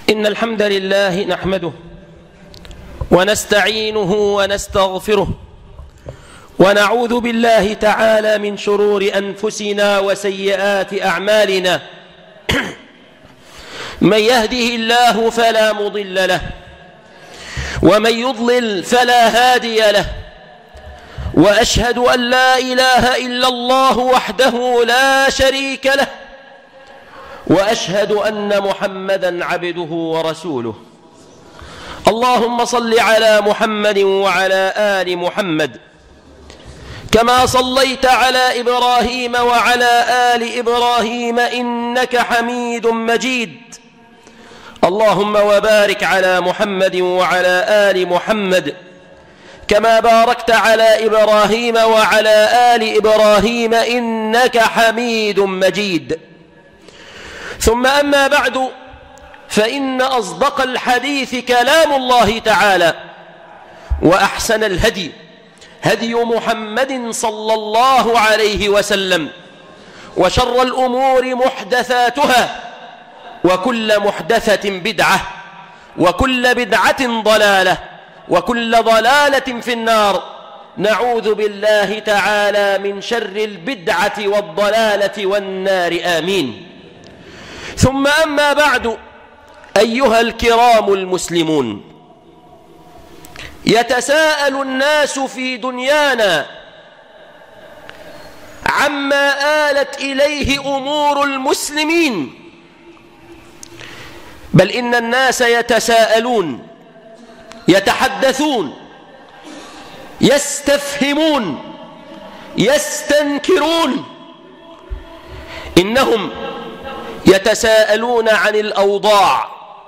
إن الحمد لله نحمده ونستعينه ونستغفره ونعوذ بالله تعالى من شرور أنفسنا وسيئات أعمالنا. من يهده الله فلا مضل له ومن يضلل فلا هادي له، وأشهد أن لا إله إلا الله وحده لا شريك له، وأشهد أن محمدًا عبده ورسوله. اللهم صل على محمد وعلى آل محمد كما صليت على إبراهيم وعلى آل إبراهيم إنك حميد مجيد. اللهم وبارك على محمد وعلى آل محمد كما باركت على إبراهيم وعلى آل إبراهيم إنك حميد مجيد. ثم أما بعد، فإن أصدق الحديث كلام الله تعالى، وأحسن الهدي هدي محمد صلى الله عليه وسلم، وشر الأمور محدثاتها، وكل محدثة بدعة، وكل بدعة ضلالة، وكل ضلالة في النار. نعوذ بالله تعالى من شر البدعة والضلالة والنار، آمين. ثم أما بعد، أيها الكرام المسلمون، يتساءل الناس في دنيانا عما آلت إليه أمور المسلمين، بل إن الناس يتساءلون، يتحدثون، يستفهمون، يستنكرون. إنهم يتساءلون عن الأوضاع،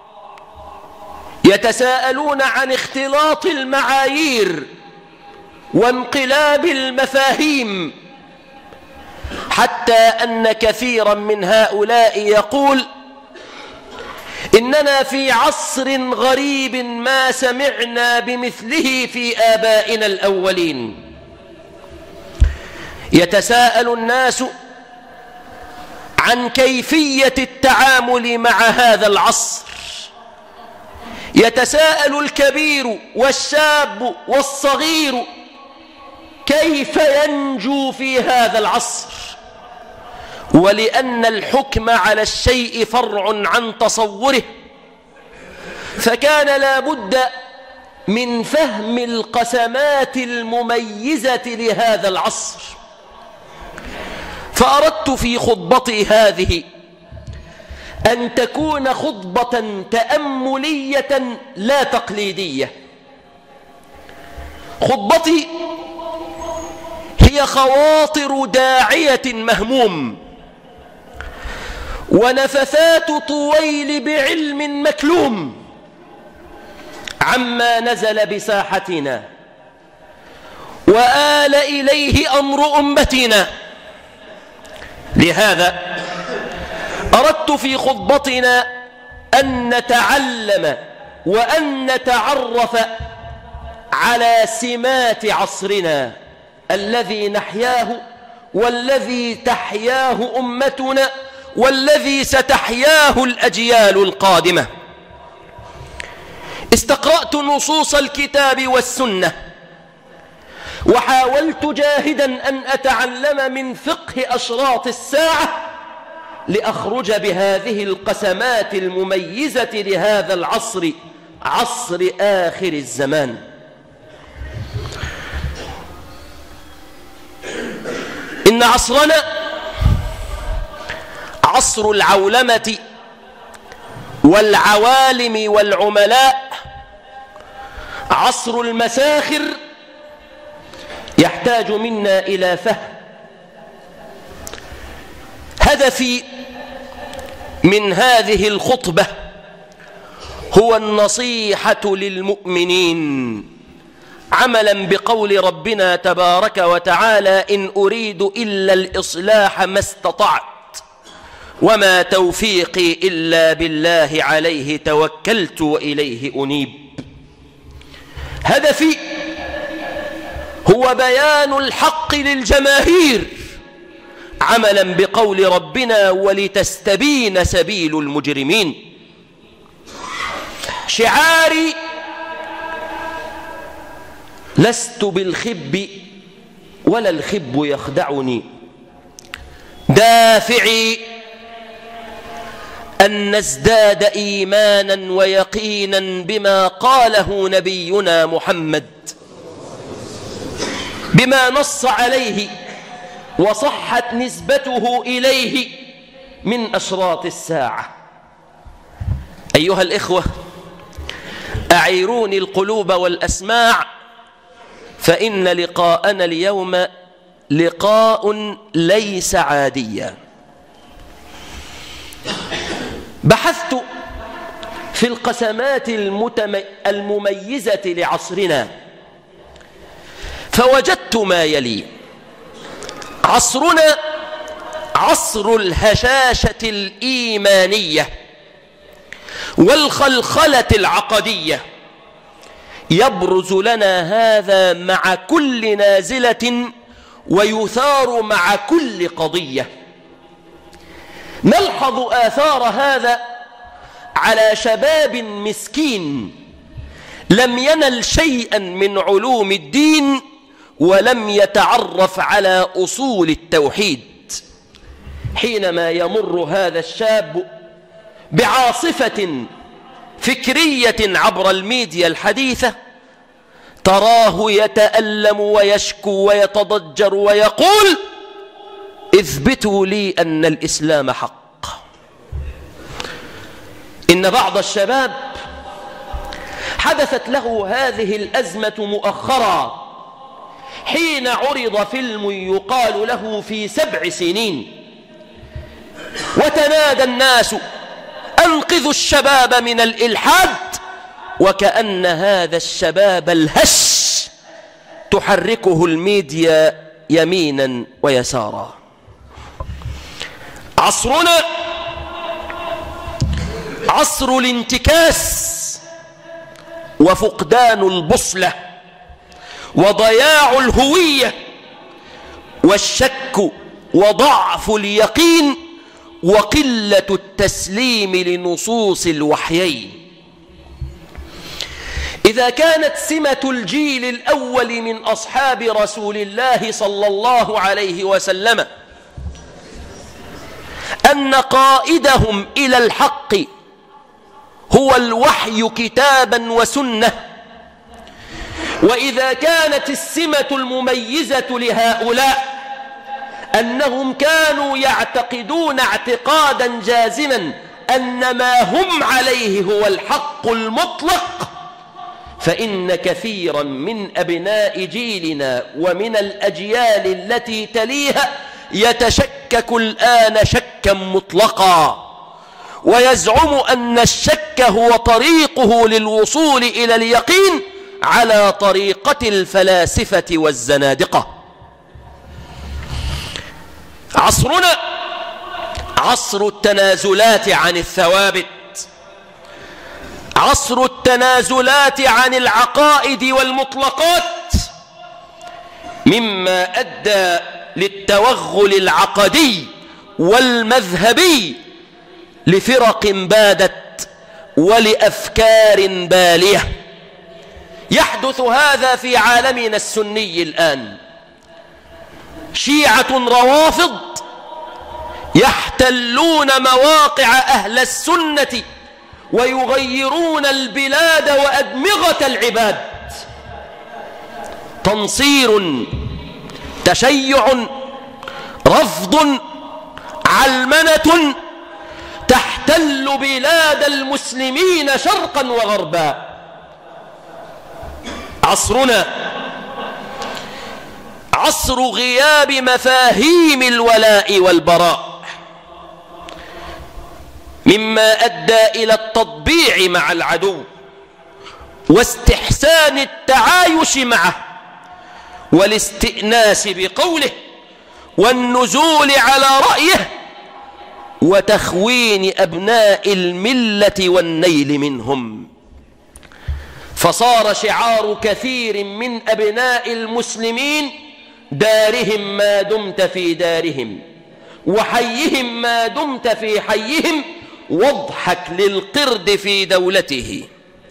يتساءلون عن اختلاط المعايير وانقلاب المفاهيم، حتى أن كثيرا من هؤلاء يقول: إننا في عصر غريب ما سمعنا بمثله في آبائنا الأولين. يتساءل الناس عن كيفية التعامل مع هذا العصر، يتساءل الكبير والشاب والصغير كيف ينجو في هذا العصر. ولأن الحكم على الشيء فرع عن تصوره، فكان لا بد من فهم القسمات المميزة لهذا العصر. فأردت في خطبتي هذه أن تكون خطبة تأملية لا تقليدية. خطبتي هي خواطر داعية مهموم، ونفثات طويل بعلم مكلوم عما نزل بساحتنا وآل إليه أمر أمتنا. لهذا أردت في خطبتنا أن نتعلم وأن نتعرف على سمات عصرنا الذي نحياه، والذي تحياه أمتنا، والذي ستحياه الأجيال القادمة. استقرأت نصوص الكتاب والسنة، وحاولت جاهدا أن أتعلم من فقه أشراط الساعة لأخرج بهذه القسمات المميزة لهذا العصر، عصر آخر الزمان. إن عصرنا عصر العولمة والعوالم والعملاء، عصر المساخر، يحتاج منا إلى فهم. هدفي من هذه الخطبة هو النصيحة للمؤمنين، عملا بقول ربنا تبارك وتعالى: إن أريد إلا الإصلاح ما استطعت وما توفيقي إلا بالله عليه توكلت وإليه أنيب. هدفي هو بيان الحق للجماهير، عملا بقول ربنا: ولتستبين سبيل المجرمين. شعاري لست بالخب ولا الخب يخدعني، دافعي أن نزداد إيمانا ويقينا بما قاله نبينا محمد، بما نص عليه وصحت نسبته إليه من أشراط الساعة. أيها الإخوة، أعيروني القلوب والأسماع، فإن لقاءنا اليوم لقاء ليس عاديا. بحثت في القسمات المميزة لعصرنا فوجدت ما يلي: عصرنا عصر الهشاشة الإيمانية والخلخلة العقدية. يبرز لنا هذا مع كل نازلة ويثار مع كل قضية. نلحظ آثار هذا على شباب مسكين لم ينل شيئا من علوم الدين ولم يتعرف على أصول التوحيد. حينما يمر هذا الشاب بعاصفة فكرية عبر الميديا الحديثة تراه يتألم ويشكو ويتضجر ويقول: اثبتوا لي أن الإسلام حق. إن بعض الشباب حدثت له هذه الأزمة مؤخرا حين عرض فيلم يقال له في 7 سنين، وتنادى الناس: أنقذوا الشباب من الإلحاد، وكأن هذا الشباب الهش تحركه الميديا يمينا ويسارا. عصرنا عصر الانتكاس وفقدان البصلة وضياع الهوية والشك وضعف اليقين وقلة التسليم لنصوص الوحيين. إذا كانت سمة الجيل الأول من أصحاب رسول الله صلى الله عليه وسلم أن قائدهم إلى الحق هو الوحي كتابا وسنة، وإذا كانت السمة المميزة لهؤلاء أنهم كانوا يعتقدون اعتقادا جازما أن ما هم عليه هو الحق المطلق، فإن كثيرا من أبناء جيلنا ومن الأجيال التي تليها يتشكك الآن شكا مطلقا، ويزعم أن الشك هو طريقه للوصول إلى اليقين على طريقة الفلاسفة والزنادقة. عصرنا عصر التنازلات عن الثوابت، عصر التنازلات عن العقائد والمطلقات، مما أدى للتوغل العقدي والمذهبي لفرق بادت ولأفكار بالية. يحدث هذا في عالمنا السني الآن. شيعة روافض يحتلون مواقع أهل السنة ويغيرون البلاد وأدمغة العباد. تنصير، تشيع، رفض، علمنة تحتل بلاد المسلمين شرقا وغربا. عصرنا عصر غياب مفاهيم الولاء والبراء، مما أدى إلى التطبيع مع العدو واستحسان التعايش معه والاستئناس بقوله والنزول على رأيه وتخوين أبناء الملة والنيل منهم. فصار شعار كثير من أبناء المسلمين: دارهم ما دمت في دارهم، وحيهم ما دمت في حيهم، واضحك للقرد في دولته.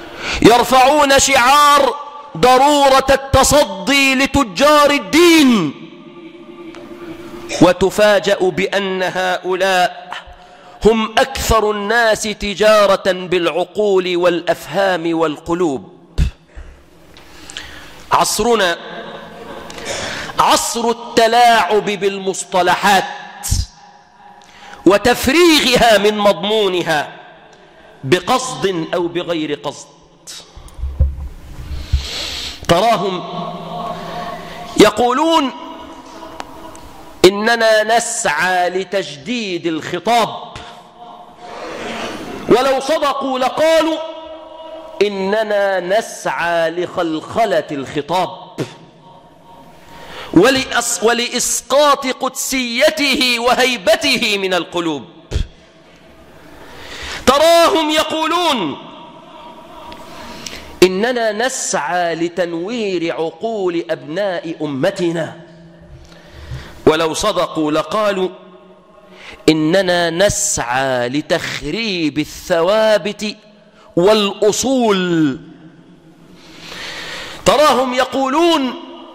يرفعون شعار ضرورة التصدي لتجار الدين، وتفاجأ بأن هؤلاء هم أكثر الناس تجارة بالعقول والأفهام والقلوب. عصرنا عصر التلاعب بالمصطلحات وتفريغها من مضمونها بقصد أو بغير قصد. تراهم يقولون إننا نسعى لتجديد الخطاب، ولو صدقوا لقالوا إننا نسعى لخلخلة الخطاب ولإسقاط قدسيته وهيبته من القلوب. تراهم يقولون إننا نسعى لتنوير عقول أبناء أمتنا، ولو صدقوا لقالوا إننا نسعى لتخريب الثوابت والأصول. تراهم يقولون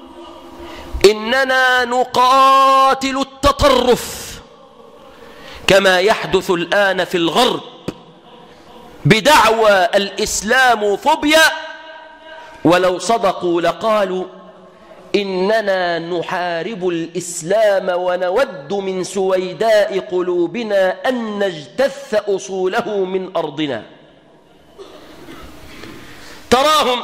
إننا نقاتل التطرف كما يحدث الآن في الغرب بدعوى الإسلام فوبيا، ولو صدقوا لقالوا إننا نحارب الإسلام ونود من سويداء قلوبنا أن نجتث أصوله من أرضنا. تراهم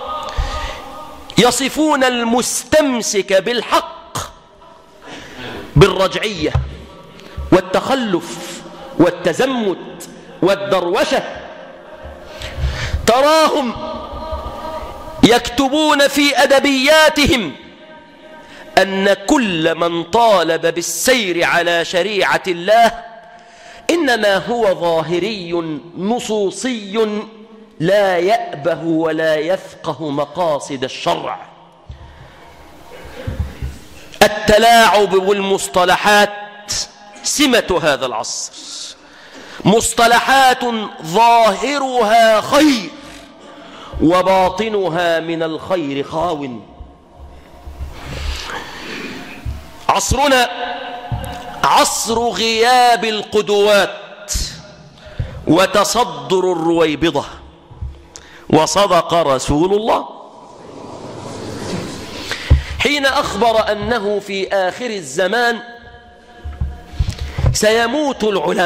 يصفون المستمسك بالحق بالرجعية والتخلف والتزمت والدروشة. تراهم يكتبون في أدبياتهم أن كل من طالب بالسير على شريعة الله إنما هو ظاهري نصوصي لا يأبه ولا يفقه مقاصد الشرع. التلاعب والمصطلحات سمة هذا العصر، مصطلحات ظاهرها خير وباطنها من الخير خاو. عصرنا عصر غياب القدوات وتصدر الرويبضة، وصدق رسول الله حين أخبر أنه في آخر الزمان سيموت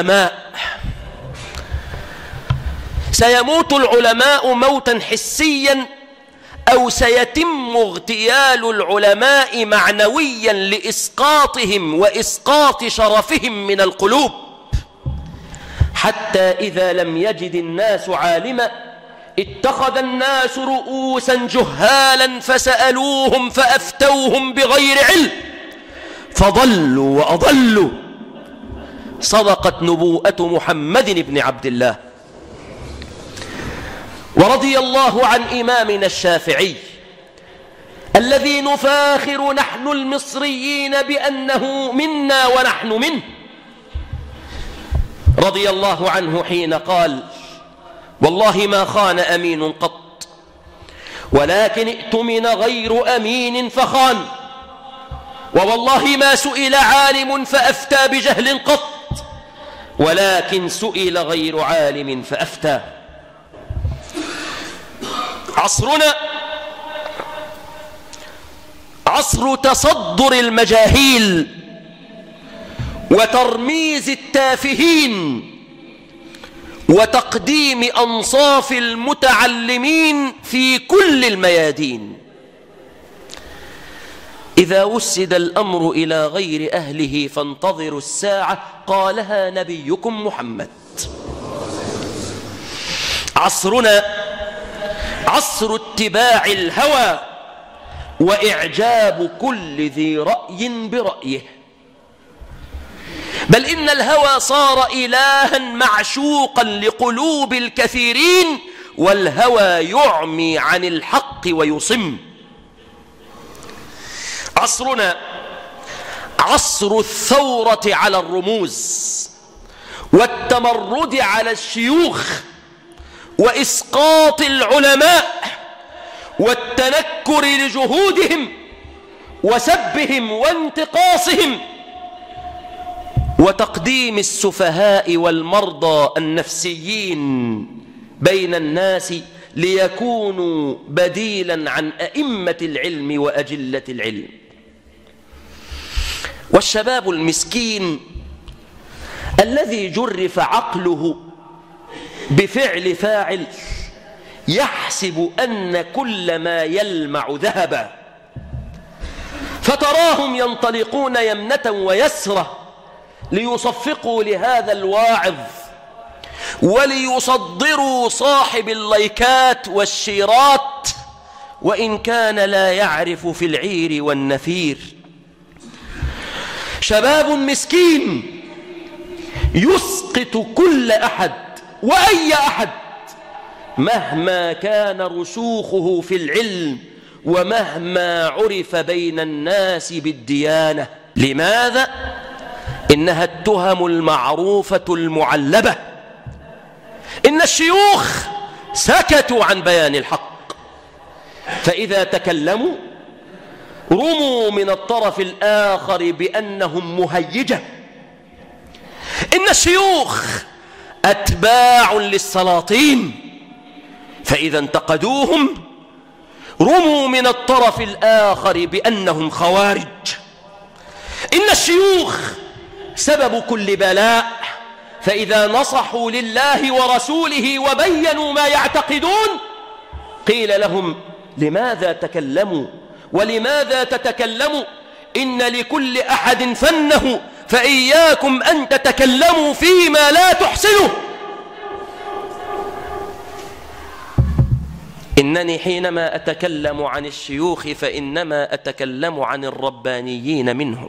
العلماء موتا حسيا، أو سيتم اغتيال العلماء معنويا لإسقاطهم وإسقاط شرفهم من القلوب، حتى إذا لم يجد الناس عالما اتخذ الناس رؤوسا جهالا فسألوهم فأفتوهم بغير علم فضلوا وأضلوا. صدقت نبوءة محمد بن عبد الله. ورضي الله عن إمامنا الشافعي الذي نفاخر نحن المصريين بأنه منا ونحن منه، رضي الله عنه حين قال: والله ما خان أمين قط، ولكن ائتمن غير أمين فخان، ووالله ما سئل عالم فأفتى بجهل قط، ولكن سئل غير عالم فأفتى. عصرنا عصر تصدر المجاهيل وترميز التافهين وتقديم أنصاف المتعلمين في كل الميادين. إذا وسد الأمر إلى غير أهله فانتظروا الساعة، قالها نبيكم محمد. عصرنا عصر اتباع الهوى وإعجاب كل ذي رأي برأيه، بل إن الهوى صار إلها معشوقا لقلوب الكثيرين، والهوى يعمي عن الحق ويصم. عصرنا عصر الثورة على الرموز والتمرد على الشيوخ وإسقاط العلماء والتنكر لجهودهم وسبهم وانتقاصهم وتقديم السفهاء والمرضى النفسيين بين الناس ليكونوا بديلا عن أئمة العلم وأجلة العلم. والشباب المسكين الذي جرف عقله بفعل فاعل يحسب أن كل ما يلمع ذهبا، فتراهم ينطلقون يمنة ويسرة ليصفقوا لهذا الواعظ وليصدروا صاحب اللايكات والشيرات، وإن كان لا يعرف في العير والنفير. شباب مسكين يسقط كل أحد وأي أحد مهما كان رسوخه في العلم ومهما عرف بين الناس بالديانة. لماذا؟ إنها التهم المعروفة المعلبة. إن الشيوخ سكتوا عن بيان الحق، فإذا تكلموا رموا من الطرف الآخر بأنهم مهيجة. إن الشيوخ أتباع للسلاطين، فإذا انتقدوهم رموا من الطرف الآخر بأنهم خوارج. إن الشيوخ سبب كل بلاء، فإذا نصحوا لله ورسوله وبينوا ما يعتقدون قيل لهم لماذا تكلموا ولماذا تتكلموا؟ إن لكل أحد فنه، فإياكم أن تتكلموا فيما لا تحسنه. إنني حينما أتكلم عن الشيوخ فإنما أتكلم عن الربانيين منهم،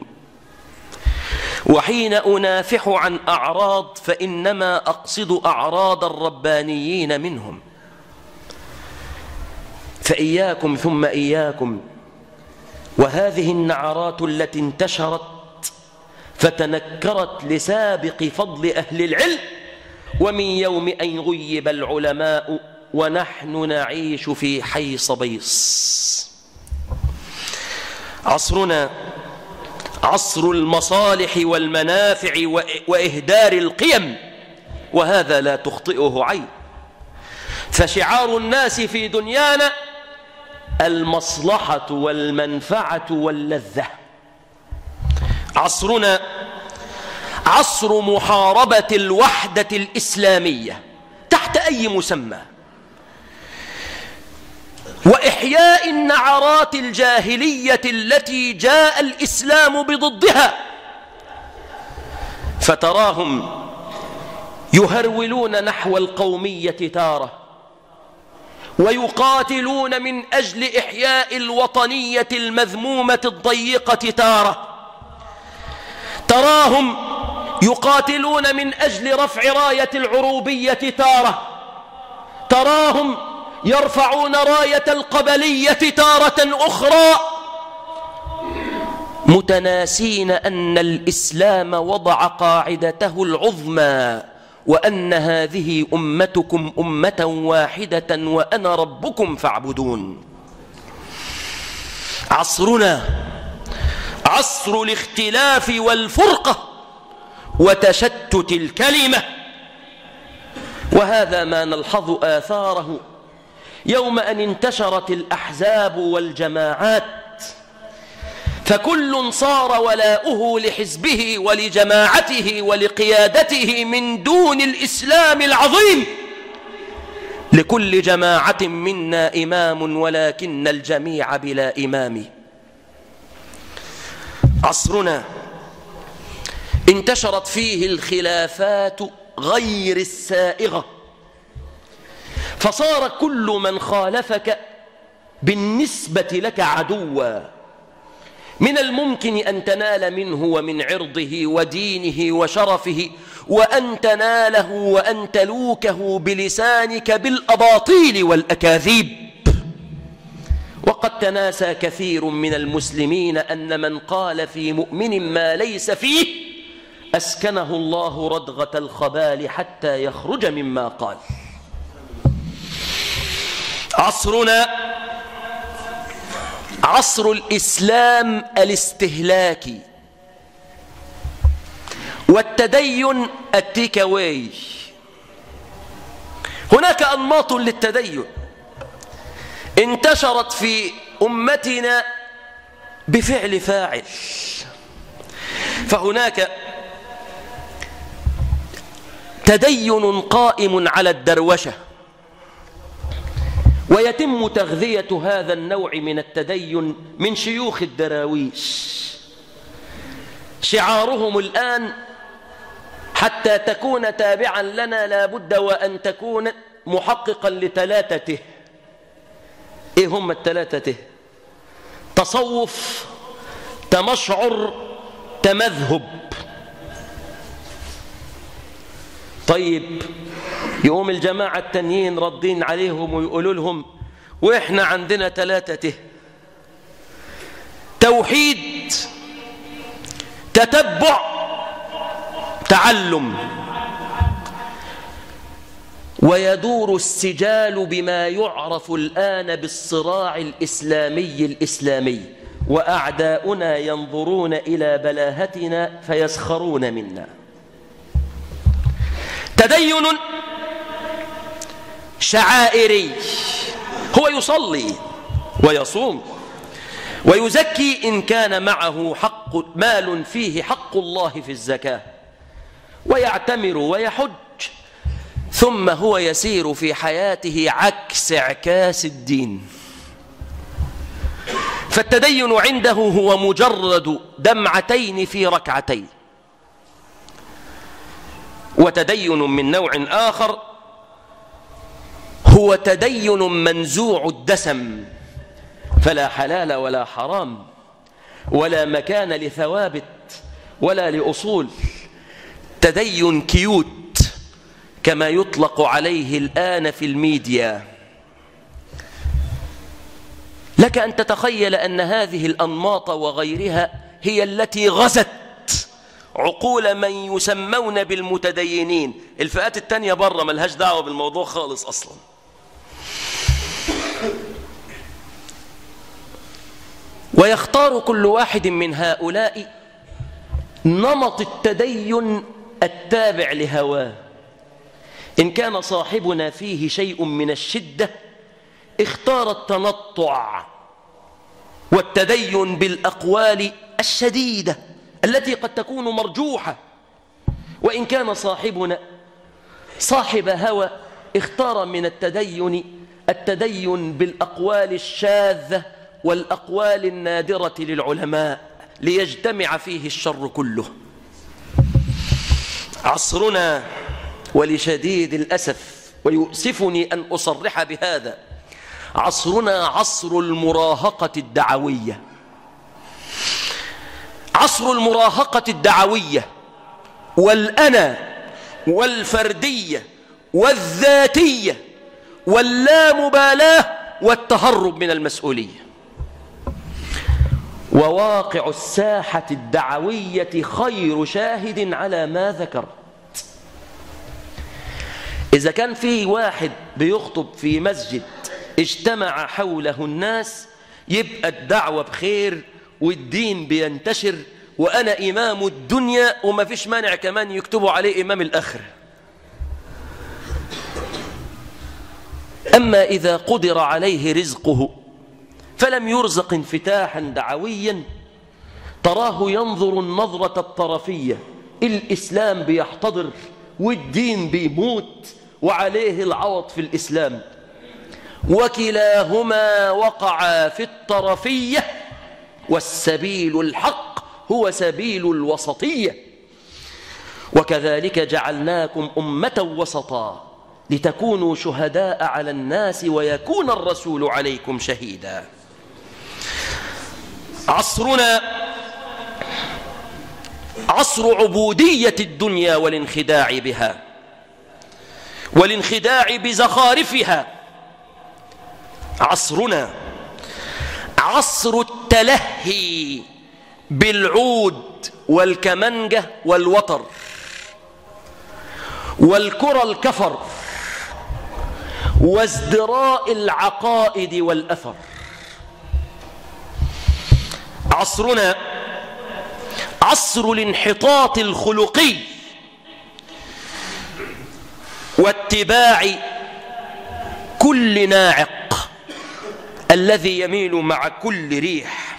وحين أنافح عن أعراض فإنما أقصد أعراض الربانيين منهم. فإياكم ثم إياكم وهذه النعرات التي انتشرت فتنكرت لسابق فضل أهل العلم، ومن يوم أن غيب العلماء ونحن نعيش في حيص بيص. عصرنا عصر المصالح والمنافع وإهدار القيم، وهذا لا تخطئه عين. فشعار الناس في دنيانا المصلحة والمنفعة واللذة. عصرنا عصر محاربة الوحدة الإسلامية تحت أي مسمى، وإحياء النعرات الجاهلية التي جاء الإسلام بضدها. فتراهم يهرولون نحو القومية تارة، ويقاتلون من أجل إحياء الوطنية المذمومة الضيقة تارة. تراهم يقاتلون من أجل رفع راية العروبية تارة. تراهم يرفعون راية القبلية تارة أخرى، متناسين أن الإسلام وضع قاعدته العظمى، وأن هذه أمتكم أمة واحدة وأنا ربكم فاعبدون. عصرنا عصر الاختلاف والفرقة وتشتت الكلمة، وهذا ما نلحظ آثاره يوم أن انتشرت الأحزاب والجماعات، فكل صار ولاؤه لحزبه ولجماعته ولقيادته من دون الإسلام العظيم. لكل جماعة منا إمام ولكن الجميع بلا إمام. عصرنا انتشرت فيه الخلافات غير السائغة، فصار كل من خالفك بالنسبة لك عدوا. من الممكن أن تنال منه ومن عرضه ودينه وشرفه، وأن تناله وأن تلوكه بلسانك بالأباطيل والأكاذيب. وقد تناسى كثير من المسلمين أن من قال في مؤمن ما ليس فيه أسكنه الله ردغة الخبال حتى يخرج مما قال. عصرنا عصر الإسلام الاستهلاكي، والتدين التيك أواي. هناك أنماط للتدين انتشرت في أمتنا بفعل فاعل، فهناك تدين قائم على الدروشة، ويتم تغذية هذا النوع من التدين من شيوخ الدراويش. شعارهم الآن: حتى تكون تابعا لنا لا بد وأن تكون محققا لثلاثته. إيه هم الثلاثته؟ تصوف، تمشعر، تمذهب. طيب، يقوم الجماعة التانيين ردين عليهم ويقولوا لهم: وإحنا عندنا ثلاثته: توحيد، تتبع، تعلم. ويدور السجال بما يعرف الآن بالصراع الإسلامي، وأعداؤنا ينظرون إلى بلاهتنا فيسخرون منا. تدين شعائري، هو يصلي ويصوم ويزكي إن كان معه مال فيه حق الله في الزكاة، ويعتمر ويحج، ثم هو يسير في حياته عكس اعكاس الدين. فالتدين عنده هو مجرد دمعتين في ركعتين. وتدين من نوع آخر هو تدين منزوع الدسم، فلا حلال ولا حرام ولا مكان لثوابت ولا لأصول. تدين كيوت كما يطلق عليه الآن في الميديا. لك أن تتخيل أن هذه الأنماط وغيرها هي التي غزت عقول من يسمون بالمتدينين. الفئات التانية برا ملهاش دعوة بالموضوع خالص أصلا. ويختار كل واحد من هؤلاء نمط التدين التابع لهواه. إن كان صاحبنا فيه شيء من الشدة اختار التنطع والتدين بالأقوال الشديدة التي قد تكون مرجوحة. وإن كان صاحبنا صاحب هوى اختار من التدين بالأقوال الشاذة والأقوال النادرة للعلماء ليجتمع فيه الشر كله. عصرنا، ولشديد الأسف ويؤسفني أن أصرح بهذا، عصرنا عصر المراهقة الدعوية. عصر المراهقة الدعوية والأنا والفردية والذاتية واللامبالاة والتهرب من المسؤولية. وواقع الساحة الدعوية خير شاهد على ما ذكرت. إذا كان في واحد بيخطب في مسجد اجتمع حوله الناس يبقى الدعوة بخير والدين بينتشر وأنا إمام الدنيا، وما فيش مانع كمان يكتبوا عليه إمام الآخرة. أما إذا قدر عليه رزقه فلم يرزق انفتاحا دعويا تراه ينظر النظرة الطرفية. الإسلام بيحتضر والدين بيموت وعليه العوض في الإسلام، وكلاهما وقع في الطرفية، والسبيل الحق هو سبيل الوسطية. وكذلك جعلناكم أمة وسطا لتكونوا شهداء على الناس ويكون الرسول عليكم شهيدا. عصرنا عصر عبودية الدنيا والانخداع بها والانخداع بزخارفها. عصرنا عصر التلهي بالعود والكمنجة والوتر والكرة الكفر وازدراء العقائد والأثر. عصرنا عصر الانحطاط الخلقي واتباع كل ناعق الذي يميل مع كل ريح.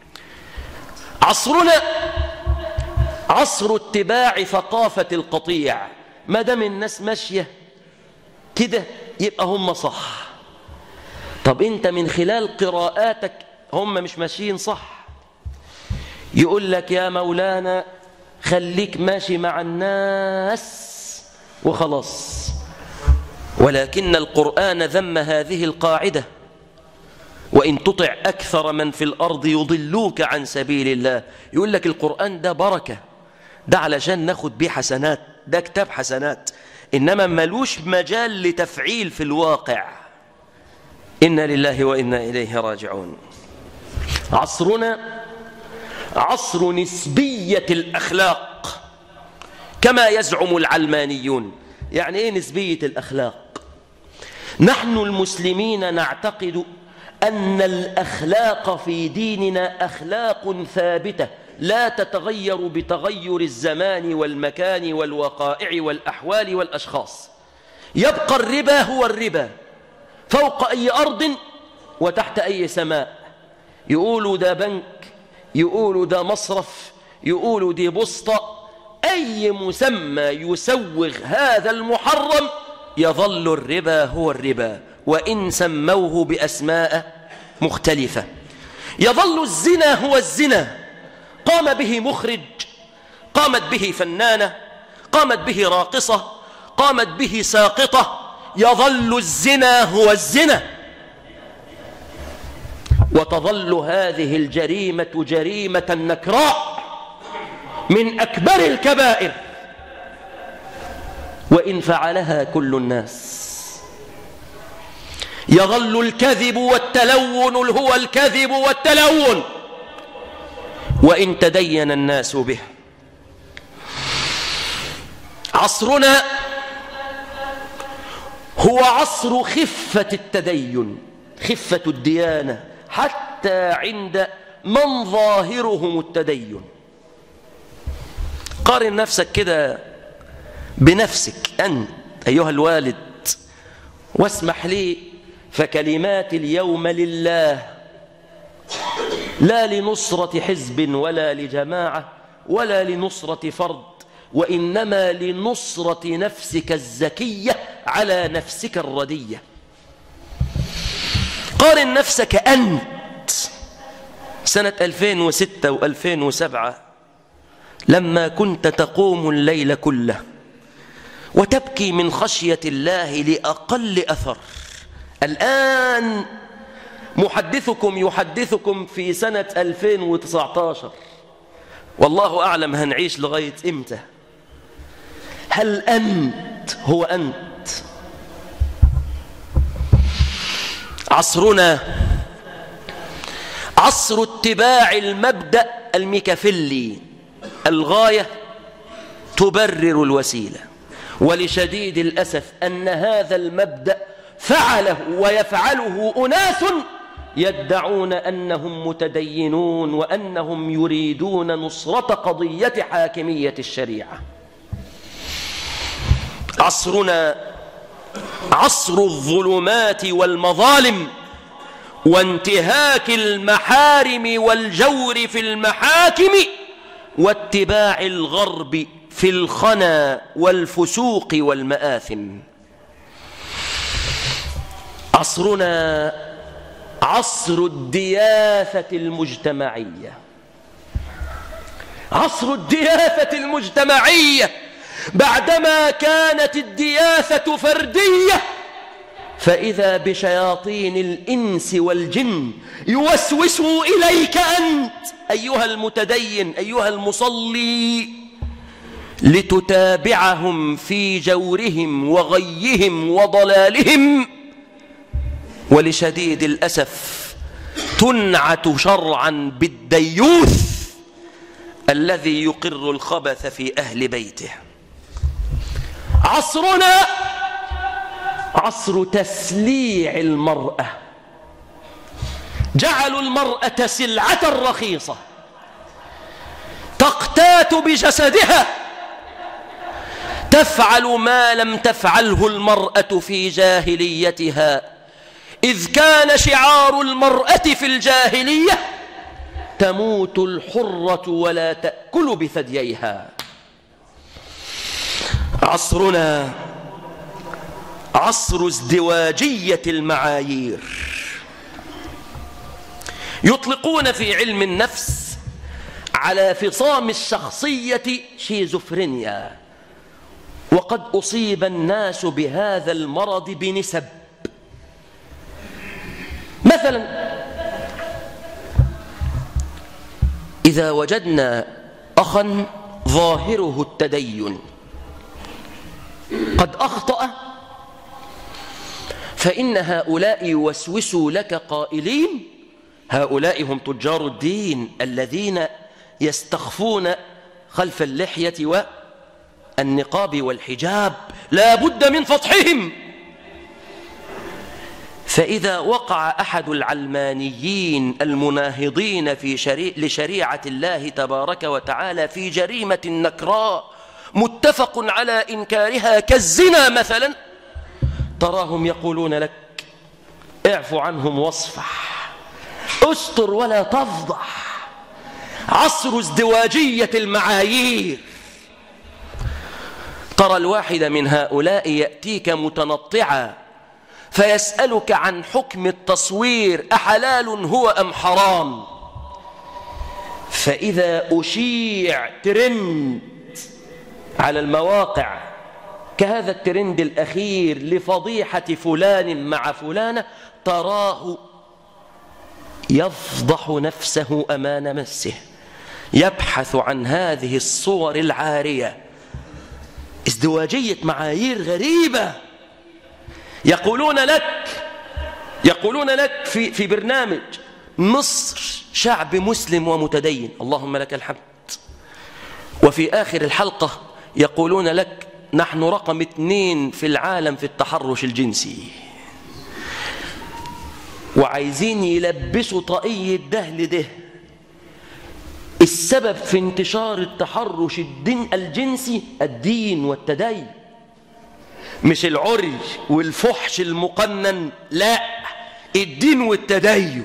عصرنا عصر اتباع ثقافة القطيع. ما دام الناس ماشية كده يبقى هم صح. طب انت من خلال قراءاتك هم مش ماشيين صح، يقول لك يا مولانا خليك ماشي مع الناس وخلاص. ولكن القرآن ذم هذه القاعدة: وإن تطع أكثر من في الأرض يضلوك عن سبيل الله. يقول لك القرآن ده بركة، ده علشان ناخد بيه حسنات، ده كتاب حسنات، إنما ملوش مجال لتفعيل في الواقع. إنا لله وإنا إليه راجعون. عصرنا عصر نسبية الأخلاق كما يزعم العلمانيون. يعني إيه نسبية الأخلاق؟ نحن المسلمين نعتقد أن الأخلاق في ديننا أخلاق ثابتة لا تتغير بتغير الزمان والمكان والوقائع والأحوال والأشخاص. يبقى الربا هو الربا فوق أي أرض وتحت أي سماء. يقولوا ده بنك، يقولوا ده مصرف، يقولوا دي بسطة، أي مسمى يسوغ هذا المحرم يظل الربا هو الربا وإن سموه بأسماء مختلفة. يظل الزنا هو الزنا، قام به مخرج، قامت به فنانة، قامت به راقصة، قامت به ساقطة، يظل الزنا هو الزنا. وتظل هذه الجريمة جريمة نكراء من أكبر الكبائر وإن فعلها كل الناس. يظل الكذب والتلون هو الكذب والتلون وإن تدين الناس به. عصرنا هو عصر خفة التدين، خفة الديانة، حتى عند من ظاهرهم التدين. قارن نفسك كده بنفسك أنت أيها الوالد، واسمح لي فكلمات اليوم لله، لا لنصرة حزب ولا لجماعة ولا لنصرة فرد، وإنما لنصرة نفسك الزكية على نفسك الردية. قارن نفسك أنت سنة 2006 و2007 لما كنت تقوم الليل كله وتبكي من خشية الله لأقل أثر. الآن محدثكم يحدثكم في سنة 2019، والله أعلم هنعيش لغاية إمتى. هل أنت هو أنت؟ عصرنا عصر اتباع المبدأ الميكافيلي: الغاية تبرر الوسيلة. ولشديد الأسف أن هذا المبدأ فعله ويفعله أناس يدعون أنهم متدينون وأنهم يريدون نصرة قضية حاكمية الشريعة. عصرنا عصر الظلمات والمظالم وانتهاك المحارم والجور في المحاكم واتباع الغرب في الخنا والفسوق والمآثم. عصرنا عصر الدياثة المجتمعية، عصر الدياثة المجتمعية. بعدما كانت الدياثة فردية فإذا بشياطين الإنس والجن يوسوسوا إليك أنت أيها المتدين أيها المصلي لتتابعهم في جورهم وغيهم وضلالهم. ولشديد الأسف تنعت شرعا بالديوث الذي يقر الخبث في أهل بيته. عصرنا عصر تسليع المرأة، جعلوا المرأة سلعة رخيصة تقتات بجسدها، تفعل ما لم تفعله المرأة في جاهليتها، إذ كان شعار المرأة في الجاهلية تموت الحرة ولا تأكل بثدييها. عصرنا عصر ازدواجية المعايير. يطلقون في علم النفس على فصام الشخصية شيزوفرينيا، وقد أصيب الناس بهذا المرض بنسب. مثلا إذا وجدنا أخا ظاهره التدين قد أخطأ، فإن هؤلاء يوسوسوا لك قائلين هؤلاء هم تجار الدين الذين يستخفون خلف اللحية والنقاب والحجاب، لا بد من فضحهم. فإذا وقع أحد العلمانيين المناهضين لشريعة الله تبارك وتعالى في جريمة نكراء متفق على إنكارها كالزنا مثلا، تراهم يقولون لك اعف عنهم واصفح، استر ولا تفضح. عصر ازدواجية المعايير. ترى الواحد من هؤلاء يأتيك متنطعا فيسألك عن حكم التصوير أحلال هو أم حرام، فإذا أشيع ترند على المواقع كهذا الترند الأخير لفضيحة فلان مع فلانة، تراه يفضح نفسه أمام مسه، يبحث عن هذه الصور العارية. ازدواجية معايير غريبة. يقولون لك في برنامج مصر شعب مسلم ومتدين، اللهم لك الحمد، وفي آخر الحلقة يقولون لك نحن رقم 2 في العالم في التحرش الجنسي، وعايزين يلبسوا طاقية ده لده. السبب في انتشار التحرش الجنسي الدين والتدين، مش العري والفحش المقنن، لا، الدين والتدين.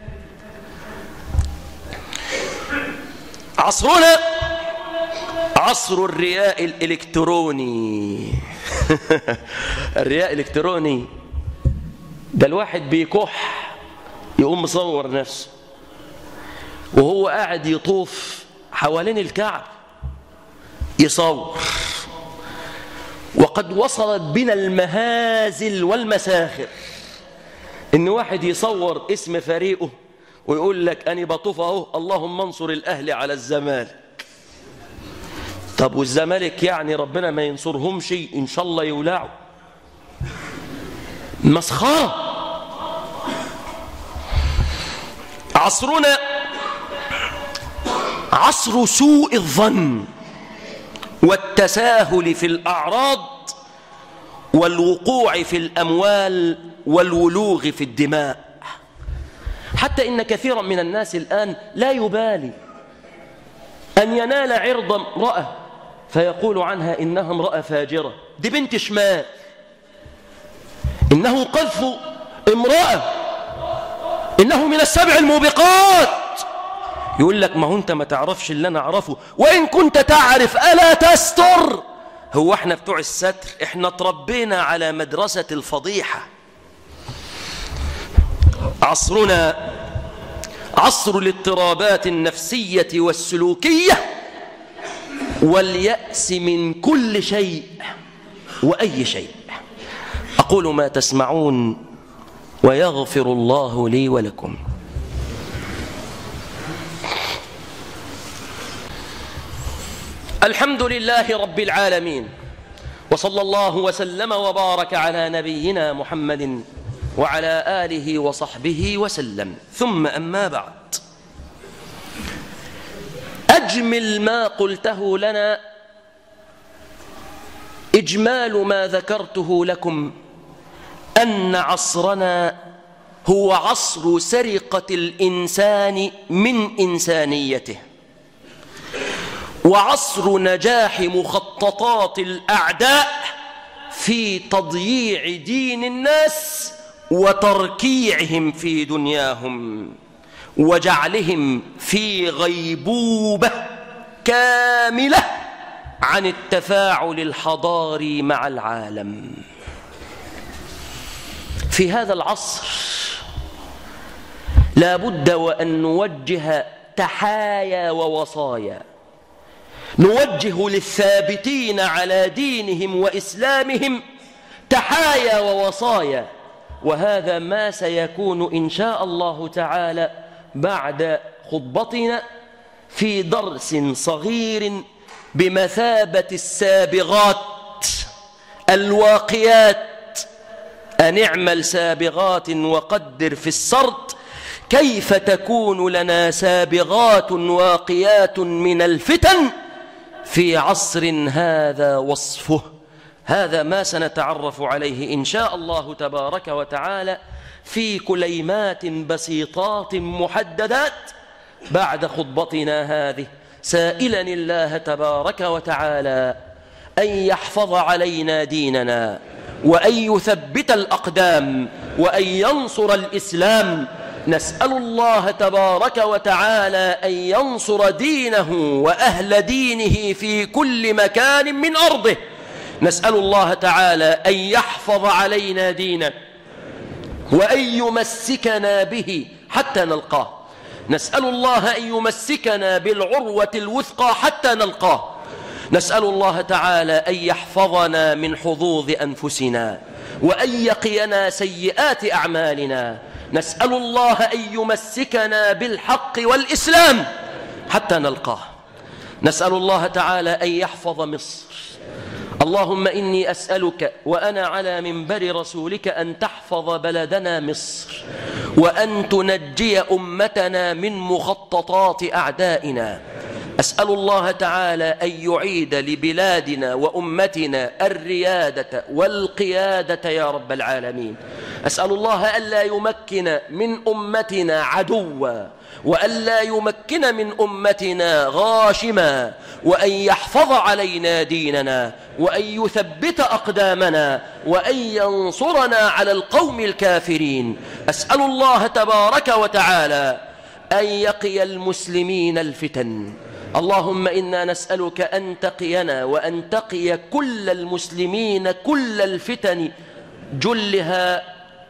عصرنا عصر الرياء الإلكتروني. الرياء الإلكتروني ده الواحد بيكح يقوم مصور نفسه وهو قاعد يطوف حوالين الكعب يصور. وقد وصلت بنا المهازل والمساخر إن واحد يصور اسم فريقه ويقول لك أنا بطوف أهو، اللهم انصر الأهلي على الزمالك. طب والزمالك يعني ربنا ما ينصرهم شيء، إن شاء الله يولعوا. مسخرة. عصرنا عصر سوء الظن والتساهل في الأعراض والوقوع في الأموال والولوغ في الدماء، حتى إن كثيرا من الناس الآن لا يبالي أن ينال عرض امرأة فيقول عنها إنها امرأة فاجرة، دي بنت شمال، إنه قذف امرأة، إنه من السبع الموبقات. يقول لك ما هو أنت ما تعرفش اللي أنا أعرفه، وإن كنت تعرف ألا تستر. هو احنا بتوع الستر؟ احنا تربينا على مدرسة الفضيحة. عصرنا عصر الاضطرابات النفسية والسلوكية واليأس من كل شيء وأي شيء. أقول ما تسمعون ويغفر الله لي ولكم. الحمد لله رب العالمين، وصلى الله وسلم وبارك على نبينا محمد وعلى آله وصحبه وسلم، ثم أما بعد. أجمل ما قلته لنا إجمال ما ذكرته لكم أن عصرنا هو عصر سرقة الإنسان من إنسانيته، وعصر نجاح مخططات الأعداء في تضييع دين الناس وتركيعهم في دنياهم وجعلهم في غيبوبة كاملة عن التفاعل الحضاري مع العالم. في هذا العصر لا بد وأن نوجه تحايا ووصايا، نوجه للثابتين على دينهم وإسلامهم تحايا ووصايا، وهذا ما سيكون إن شاء الله تعالى بعد خطبتنا في درس صغير بمثابة السابغات الواقيات. أن اعمل سابغات وقدر في السرد، كيف تكون لنا سابغات واقيات من الفتن في عصر هذا وصفه. هذا ما سنتعرف عليه إن شاء الله تبارك وتعالى في كليمات بسيطات محددات بعد خطبتنا هذه، سائلا الله تبارك وتعالى أن يحفظ علينا ديننا، وأن يثبت الأقدام، وأن ينصر الإسلام. نسأل الله تبارك وتعالى أن ينصر دينه وأهل دينه في كل مكان من أرضه. نسأل الله تعالى أن يحفظ علينا دينه وأن يمسكنا به حتى نلقاه. نسأل الله أن يمسكنا بالعروة الوثقى حتى نلقاه. نسأل الله تعالى أن يحفظنا من حظوظ أنفسنا وأن يقينا سيئات أعمالنا. نسأل الله أن يمسكنا بالحق والإسلام حتى نلقاه. نسأل الله تعالى أن يحفظ مصر. اللهم إني أسألك وأنا على منبر رسولك أن تحفظ بلدنا مصر، وأن تنجي أمتنا من مخططات أعدائنا. أسأل الله تعالى أن يعيد لبلادنا وأمتنا الريادة والقيادة يا رب العالمين. أسأل الله ألا يمكن من أمتنا عدوا، وألا يمكن من أمتنا غاشما، وأن يحفظ علينا ديننا، وأن يثبت أقدامنا، وأن ينصرنا على القوم الكافرين. أسأل الله تبارك وتعالى أن يقي المسلمين الفتن. اللهم إنا نسألك أن تقينا وأن تقي كل المسلمين كل الفتن، جلها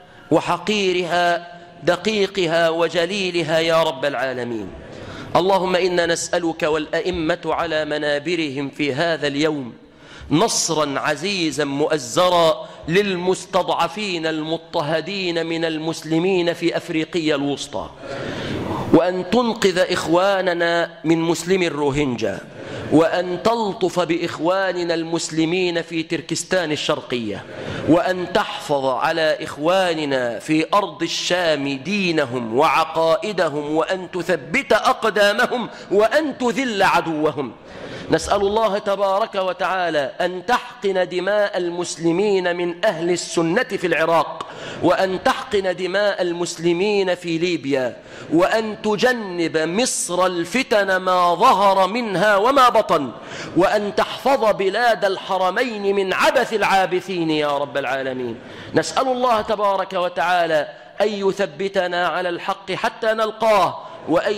وحقيرها، دقيقها وجليلها يا رب العالمين. اللهم إنا نسألك والأئمة على منابرهم في هذا اليوم نصرا عزيزا مؤزرا للمستضعفين المضطهدين من المسلمين في أفريقيا الوسطى، وأن تنقذ إخواننا من مسلم الروهينجا، وأن تلطف بإخواننا المسلمين في تركستان الشرقية، وأن تحفظ على إخواننا في أرض الشام دينهم وعقائدهم، وأن تثبت أقدامهم، وأن تذل عدوهم. نسأل الله تبارك وتعالى أن تحقن دماء المسلمين من أهل السنة في العراق، وأن تحقن دماء المسلمين في ليبيا، وأن تجنب مصر الفتن ما ظهر منها وما بطن، وأن تحفظ بلاد الحرمين من عبث العابثين يا رب العالمين. نسأل الله تبارك وتعالى أن يثبتنا على الحق حتى نلقاه، وأن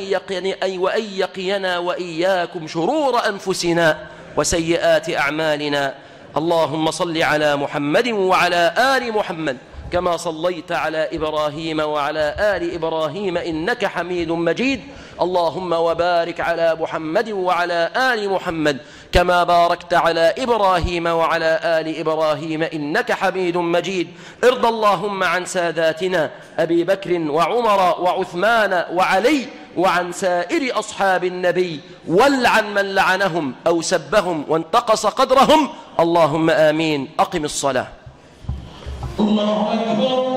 يقينا وإياكم شرور أنفسنا وسيئات أعمالنا. اللهم صل على محمد وعلى آل محمد كما صليت على إبراهيم وعلى آل إبراهيم إنك حميد مجيد. اللهم وبارك على محمد وعلى آل محمد كما باركت على إبراهيم وعلى آل إبراهيم إنك حميد مجيد. ارض اللهم عن ساداتنا أبي بكر وعمر وعثمان وعلي، وعن سائر أصحاب النبي، والعن من لعنهم أو سبهم وانتقص قدرهم. اللهم آمين. أقم الصلاة. الله أكبر.